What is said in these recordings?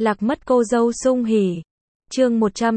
Lạc mất cô dâu sung hỉ. Chương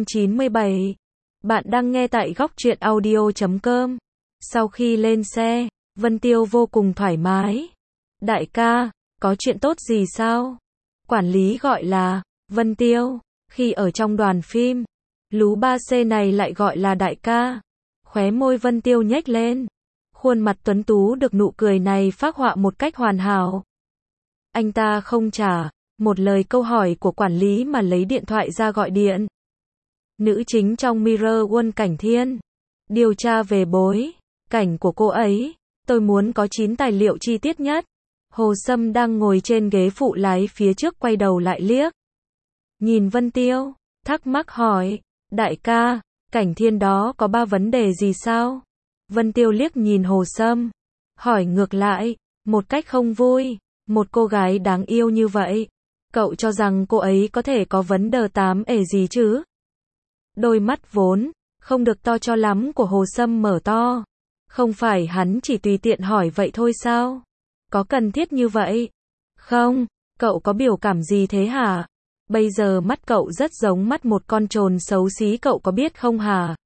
197. Bạn đang nghe tại góc truyện audio.com. Sau khi lên xe, Vân Tiêu vô cùng thoải mái. Đại ca, có chuyện tốt gì sao? Quản lý gọi là Vân Tiêu. Khi ở trong đoàn phim, Lú 3C này lại gọi là đại ca. Khóe môi Vân Tiêu nhếch lên. Khuôn mặt tuấn tú được nụ cười này phác họa một cách hoàn hảo. Anh ta không trả một lời câu hỏi của quản lý mà lấy điện thoại ra gọi điện. Nữ chính trong Mirror World Cảnh Thiên. Điều tra về bối cảnh của cô ấy. Tôi muốn có 9 tài liệu chi tiết nhất. Hồ Sâm đang ngồi trên ghế phụ lái phía trước quay đầu lại liếc. Nhìn Vân Tiêu, thắc mắc hỏi, đại ca, Cảnh Thiên đó có 3 vấn đề gì sao? Vân Tiêu liếc nhìn Hồ Sâm, hỏi ngược lại, một cách không vui, một cô gái đáng yêu như vậy, cậu cho rằng cô ấy có thể có vấn đề 8 gì chứ? Đôi mắt vốn không được to cho lắm của Hồ Sâm mở to. Không phải hắn chỉ tùy tiện hỏi vậy thôi sao? Có cần thiết như vậy? Không, cậu có biểu cảm gì thế hả? Bây giờ mắt cậu rất giống mắt một con trồn xấu xí, cậu có biết không hả?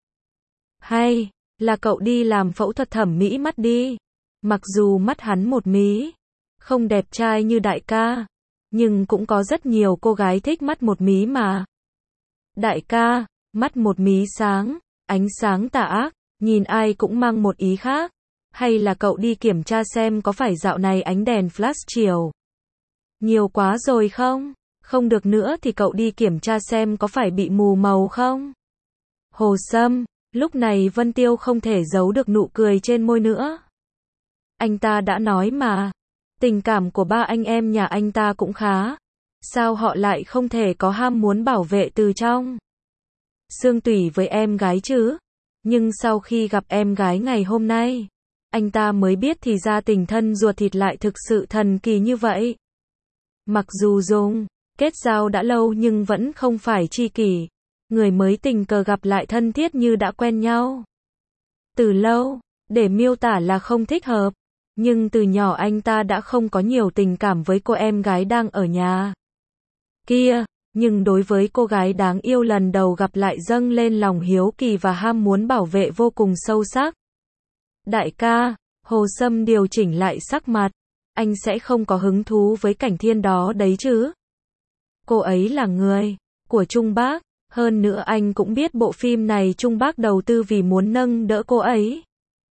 Hay là cậu đi làm phẫu thuật thẩm mỹ mắt đi? Mặc dù mắt hắn một mí, không đẹp trai như đại ca, nhưng cũng có rất nhiều cô gái thích mắt một mí mà. Đại ca, mắt một mí sáng, ánh sáng tà ác, nhìn ai cũng mang một ý khác. Hay là cậu đi kiểm tra xem có phải dạo này ánh đèn flash chiều nhiều quá rồi không? Không được nữa thì cậu đi kiểm tra xem có phải bị mù màu không? Hồ Sâm, lúc này Vân Tiêu không thể giấu được nụ cười trên môi nữa. Anh ta đã nói mà, tình cảm của 3 anh em nhà anh ta cũng khá. Sao họ lại không thể có ham muốn bảo vệ từ trong xương tủy với em gái chứ? Nhưng sau khi gặp em gái ngày hôm nay, anh ta mới biết thì ra tình thân ruột thịt lại thực sự thần kỳ như vậy. Mặc dù dùng kết giao đã lâu nhưng vẫn không phải tri kỷ. Người mới tình cờ gặp lại thân thiết như đã quen nhau từ lâu, để miêu tả là không thích hợp. Nhưng từ nhỏ anh ta đã không có nhiều tình cảm với cô em gái đang ở nhà kia. Nhưng đối với cô gái đáng yêu lần đầu gặp lại dâng lên lòng hiếu kỳ và ham muốn bảo vệ vô cùng sâu sắc. Đại ca, Hồ Sâm điều chỉnh lại sắc mặt. Anh sẽ không có hứng thú với Cảnh Thiên đó đấy chứ? Cô ấy là người của Trung Bác. Hơn nữa anh cũng biết bộ phim này Trung Bác đầu tư vì muốn nâng đỡ cô ấy.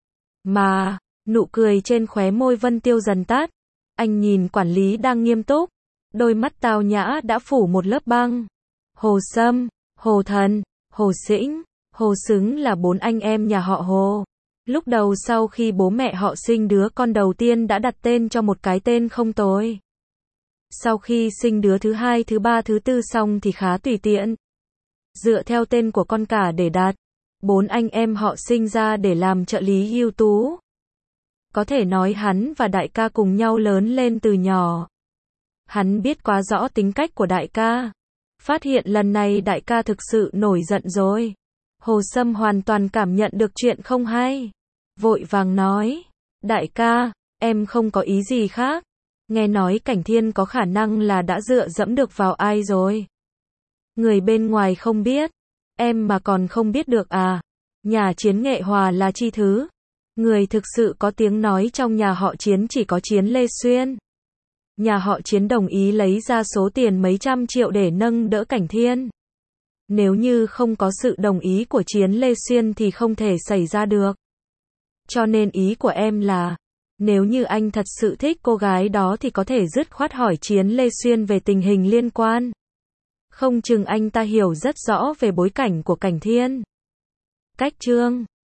Mà, nụ cười trên khóe môi Vân Tiêu dần tắt. Anh nhìn quản lý đang nghiêm túc. Đôi mắt tao nhã đã phủ một lớp băng. Hồ Sâm, Hồ Thần, Hồ Sĩnh, Hồ Xứng là 4 anh em nhà họ Hồ. Lúc đầu sau khi bố mẹ họ sinh đứa con đầu tiên đã đặt tên cho một cái tên không tồi. Sau khi sinh đứa thứ 2, thứ 3, thứ 4 xong thì khá tùy tiện. Dựa theo tên của con cả để đặt. 4 anh em họ sinh ra để làm trợ lý ưu tú. Có thể nói hắn và đại ca cùng nhau lớn lên từ nhỏ. Hắn biết quá rõ tính cách của đại ca. Phát hiện lần này đại ca thực sự nổi giận rồi. Hồ Sâm hoàn toàn cảm nhận được chuyện không hay. Vội vàng nói, đại ca, em không có ý gì khác. Nghe nói Cảnh Thiên có khả năng là đã dựa dẫm được vào ai rồi. Người bên ngoài không biết, em mà còn không biết được à? Nhà Chiến Nghệ Hòa là chi thứ? Người thực sự có tiếng nói trong nhà họ Chiến chỉ có Chiến Lê Xuyên. Nhà họ Chiến đồng ý lấy ra số tiền mấy trăm triệu để nâng đỡ Cảnh Thiên. Nếu như không có sự đồng ý của Chiến Lê Xuyên thì không thể xảy ra được. Cho nên ý của em là, nếu như anh thật sự thích cô gái đó thì có thể dứt khoát hỏi Chiến Lê Xuyên về tình hình liên quan. Không chừng anh ta hiểu rất rõ về bối cảnh của Cảnh Thiên. Cách chương